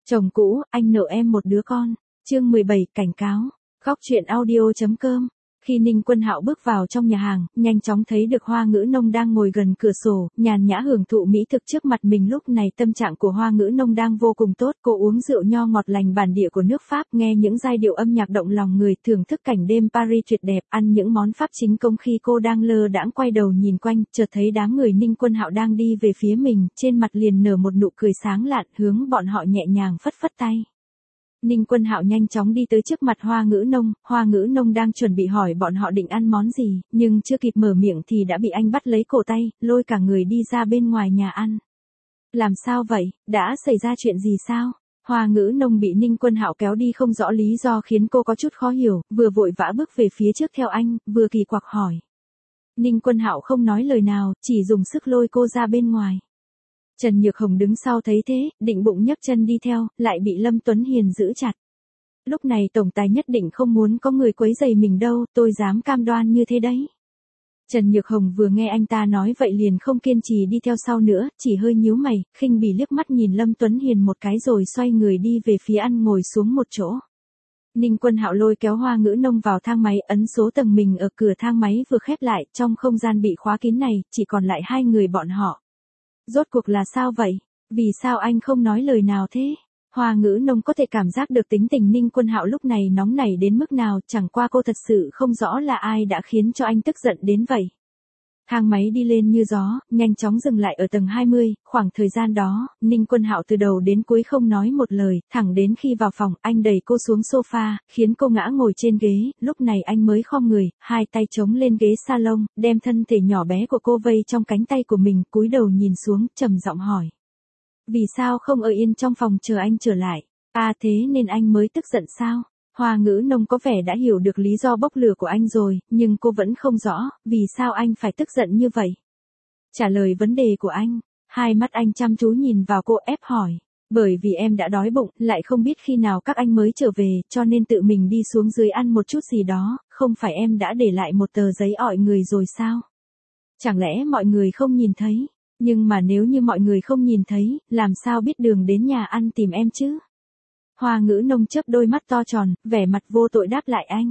Chồng cũ, anh nợ em một đứa con. Chương 17, cảnh cáo. Góc truyện audio.com. Khi Ninh Quân Hạo bước vào trong nhà hàng, nhanh chóng thấy được Hoa Ngữ Nông đang ngồi gần cửa sổ, nhàn nhã hưởng thụ mỹ thực trước mặt mình. Lúc này tâm trạng của Hoa Ngữ Nông đang vô cùng tốt, cô uống rượu nho ngọt lành bản địa của nước Pháp, nghe những giai điệu âm nhạc động lòng người, thưởng thức cảnh đêm Paris tuyệt đẹp, ăn những món Pháp chính công. Khi cô đang lơ đãng quay đầu nhìn quanh, chợt thấy đám người Ninh Quân Hạo đang đi về phía mình, trên mặt liền nở một nụ cười sáng lạn, hướng bọn họ nhẹ nhàng phất phất tay. Ninh Quân Hạo nhanh chóng đi tới trước mặt Hoa Ngữ Nông đang chuẩn bị hỏi bọn họ định ăn món gì, nhưng chưa kịp mở miệng thì đã bị anh bắt lấy cổ tay, lôi cả người đi ra bên ngoài nhà ăn. Làm sao vậy, đã xảy ra chuyện gì sao? Hoa Ngữ Nông bị Ninh Quân Hạo kéo đi không rõ lý do khiến cô có chút khó hiểu, vừa vội vã bước về phía trước theo anh, vừa kỳ quặc hỏi. Ninh Quân Hạo không nói lời nào, chỉ dùng sức lôi cô ra bên ngoài. Trần Nhược Hồng đứng sau thấy thế, định bụng nhấc chân đi theo, lại bị Lâm Tuấn Hiền giữ chặt. Lúc này tổng tài nhất định không muốn có người quấy rầy mình đâu, tôi dám cam đoan như thế đấy. Trần Nhược Hồng vừa nghe anh ta nói vậy liền không kiên trì đi theo sau nữa, chỉ hơi nhíu mày, khinh bỉ liếc mắt nhìn Lâm Tuấn Hiền một cái rồi xoay người đi về phía ăn ngồi xuống một chỗ. Ninh Quân Hạo lôi kéo Hoa Ngữ Nông vào thang máy, ấn số tầng mình ở cửa thang máy vừa khép lại, trong không gian bị khóa kín này, chỉ còn lại hai người bọn họ. Rốt cuộc là sao vậy? Vì sao anh không nói lời nào thế? Hoa Ngữ Nông có thể cảm giác được tính tình Ninh Quân Hạo lúc này nóng nảy đến mức nào, chẳng qua cô thật sự không rõ là ai đã khiến cho anh tức giận đến vậy. Thang máy đi lên như gió, nhanh chóng dừng lại ở tầng 20, khoảng thời gian đó, Ninh Quân Hạo từ đầu đến cuối không nói một lời, thẳng đến khi vào phòng, anh đẩy cô xuống sofa, khiến cô ngã ngồi trên ghế, lúc này anh mới khom người, hai tay chống lên ghế salon, đem thân thể nhỏ bé của cô vây trong cánh tay của mình, cúi đầu nhìn xuống, trầm giọng hỏi. Vì sao không ở yên trong phòng chờ anh trở lại? À thế nên anh mới tức giận sao? Hoa Ngữ Nông có vẻ đã hiểu được lý do bốc lửa của anh rồi, nhưng cô vẫn không rõ, vì sao anh phải tức giận như vậy. Trả lời vấn đề của anh, hai mắt anh chăm chú nhìn vào cô ép hỏi. Bởi vì em đã đói bụng, lại không biết khi nào các anh mới trở về, cho nên tự mình đi xuống dưới ăn một chút gì đó, không phải em đã để lại một tờ giấy ọi người rồi sao? Chẳng lẽ mọi người không nhìn thấy? Nhưng mà nếu như mọi người không nhìn thấy, làm sao biết đường đến nhà ăn tìm em chứ? Hoa Ngữ Nông chớp đôi mắt to tròn, vẻ mặt vô tội đáp lại anh.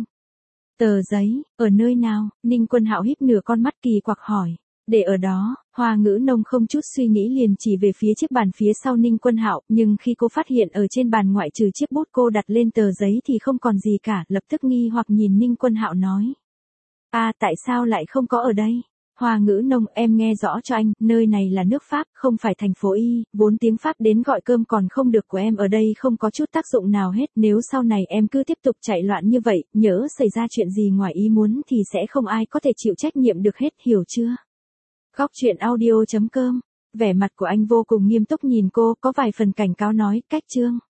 Tờ giấy, ở nơi nào? Ninh Quân Hạo híp nửa con mắt kỳ quặc hỏi. Để ở đó, Hoa Ngữ Nông không chút suy nghĩ liền chỉ về phía chiếc bàn phía sau Ninh Quân Hạo, nhưng khi cô phát hiện ở trên bàn ngoại trừ chiếc bút cô đặt lên tờ giấy thì không còn gì cả, lập tức nghi hoặc nhìn Ninh Quân Hạo nói. Tại sao lại không có ở đây? Hoa Ngữ Nông, em nghe rõ cho anh, nơi này là nước Pháp, không phải thành phố Y, vốn tiếng Pháp đến gọi cơm còn không được của em ở đây không có chút tác dụng nào hết, nếu sau này em cứ tiếp tục chạy loạn như vậy, nhỡ xảy ra chuyện gì ngoài ý muốn thì sẽ không ai có thể chịu trách nhiệm được hết, hiểu chưa? Góc truyện audio.com, vẻ mặt của anh vô cùng nghiêm túc nhìn cô, có vài phần cảnh cáo nói, cách chương.